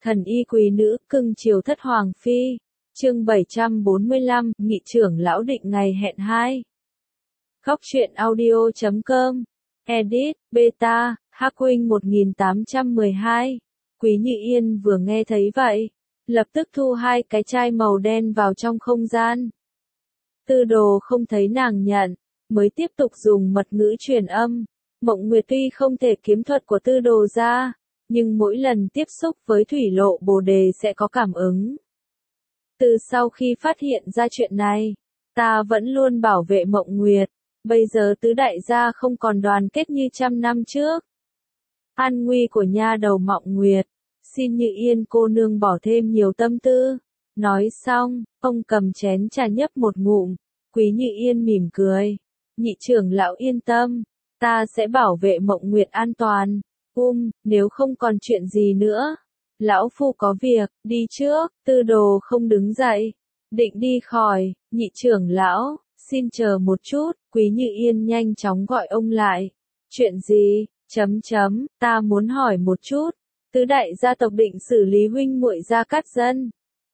Thần y quý nữ, cưng chiều thất hoàng phi. Chương 745, nghị trưởng lão định ngày hẹn 2. Góc truyện audio.com. Edit, Beta, Hắc Huynh 1812. Quý Như Yên vừa nghe thấy vậy, lập tức thu hai cái chai màu đen vào trong không gian. Tư Đồ không thấy nàng nhận, mới tiếp tục dùng mật ngữ truyền âm. Mộng Nguyệt tuy không thể kiếm thuật của Tư Đồ ra, nhưng mỗi lần tiếp xúc với thủy lộ bồ đề sẽ có cảm ứng. Từ sau khi phát hiện ra chuyện này, ta vẫn luôn bảo vệ Mộng Nguyệt, bây giờ tứ đại gia không còn đoàn kết như trăm năm trước. An nguy của nha đầu Mộng Nguyệt, xin Như Yên cô nương bỏ thêm nhiều tâm tư. Nói xong, ông cầm chén trà nhấp một ngụm, Quý Như Yên mỉm cười. Nhị trưởng lão yên tâm, ta sẽ bảo vệ Mộng Nguyệt an toàn. Nếu không còn chuyện gì nữa, lão phu có việc, đi trước. Tư Đồ không đứng dậy, định đi khỏi. Nhị trưởng lão, xin chờ một chút. Quý Như Yên nhanh chóng gọi ông lại. Chuyện gì? Ta muốn hỏi một chút. Tứ đại gia tộc định xử lý huynh muội Gia Cát Dân.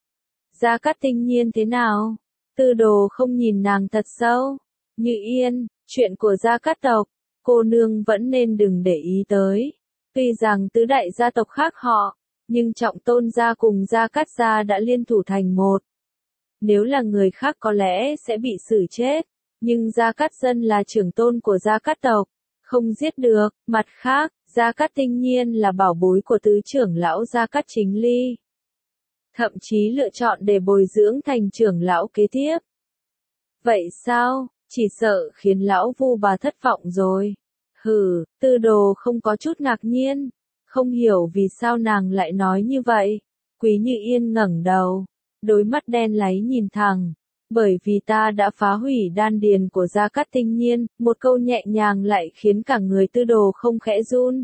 Gia Cát Tinh Nhiên thế nào? Tư Đồ không nhìn nàng thật sâu. Như Yên, chuyện của Gia Cát tộc, cô nương vẫn nên đừng để ý tới. Tuy rằng tứ đại gia tộc khác họ, nhưng Trọng Tôn gia cùng Gia Cát gia đã liên thủ thành một. Nếu là người khác có lẽ sẽ bị xử chết, nhưng Gia Cát Dân là trưởng tôn của Gia Cát tộc, không giết được. Mặt khác, Gia Cát Tinh Nhiên là bảo bối của tứ trưởng lão Gia Cát Chính Ly. Thậm chí lựa chọn để bồi dưỡng thành trưởng lão kế tiếp. Vậy sao, chỉ sợ khiến lão Vu bà thất vọng rồi. Tư Đồ không có chút ngạc nhiên, không hiểu vì sao nàng lại nói như vậy. Quý Như Yên ngẩng đầu, đôi mắt đen láy nhìn thẳng. Bởi vì ta đã phá hủy đan điền của Gia Cát Tinh Nhiên, một câu nhẹ nhàng lại khiến cả người Tư Đồ không khẽ run.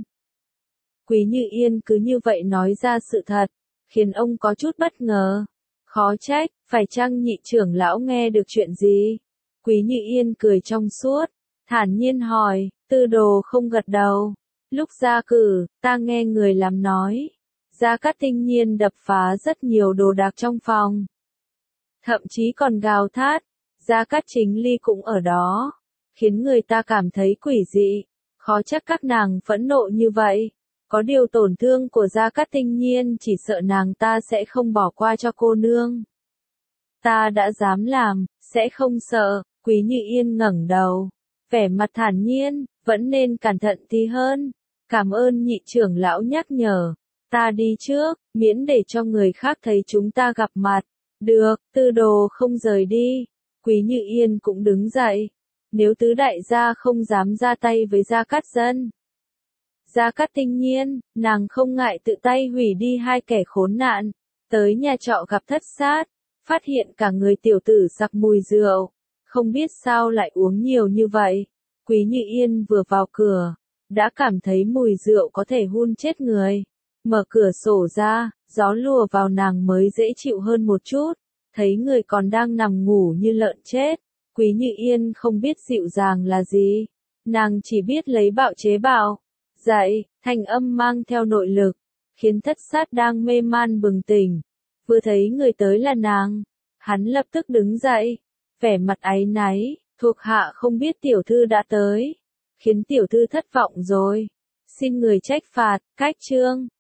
Quý Như Yên cứ như vậy nói ra sự thật, khiến ông có chút bất ngờ. Khó trách, phải chăng nhị trưởng lão nghe được chuyện gì? Quý Như Yên cười trong suốt, thản nhiên hỏi. Tư Đồ không gật đầu. Lúc ra cử, ta nghe người làm nói, Gia Cát Tinh Nhiên đập phá rất nhiều đồ đạc trong phòng. Thậm chí còn gào thét, Gia Cát Chính Ly cũng ở đó, khiến người ta cảm thấy quỷ dị. Khó trách các nàng phẫn nộ như vậy. Có điều tổn thương của Gia Cát Tinh Nhiên chỉ sợ nàng ta sẽ không bỏ qua cho cô nương. Ta đã dám làm, sẽ không sợ. Quý Như Yên ngẩng đầu, vẻ mặt thản nhiên, vẫn nên cẩn thận tí hơn. Cảm ơn nhị trưởng lão nhắc nhở. Ta đi trước, miễn để cho người khác thấy chúng ta gặp mặt. Được. Tư Đồ không rời đi. Quý Như Yên cũng đứng dậy. Nếu tứ đại gia không dám ra tay với Gia Cát Dân, Gia Cát Tinh Nhiên, nàng không ngại tự tay hủy đi hai kẻ khốn nạn. Tới nhà trọ gặp thất sát, phát hiện cả người tiểu tử sặc mùi rượu. Không biết sao lại uống nhiều như vậy. Quý Như Yên vừa vào cửa, đã cảm thấy mùi rượu có thể hun chết người. Mở cửa sổ ra, gió lùa vào nàng mới dễ chịu hơn một chút. Thấy người còn đang nằm ngủ như lợn chết. Quý Như Yên không biết dịu dàng là gì. Nàng chỉ biết lấy bạo chế bạo. Dậy, thanh âm mang theo nội lực, khiến thất sát đang mê man bừng tỉnh. Vừa thấy người tới là nàng, hắn lập tức đứng dậy, vẻ mặt áy náy. Thuộc hạ không biết tiểu thư đã tới, khiến tiểu thư thất vọng rồi. Xin người trách phạt. Cách chương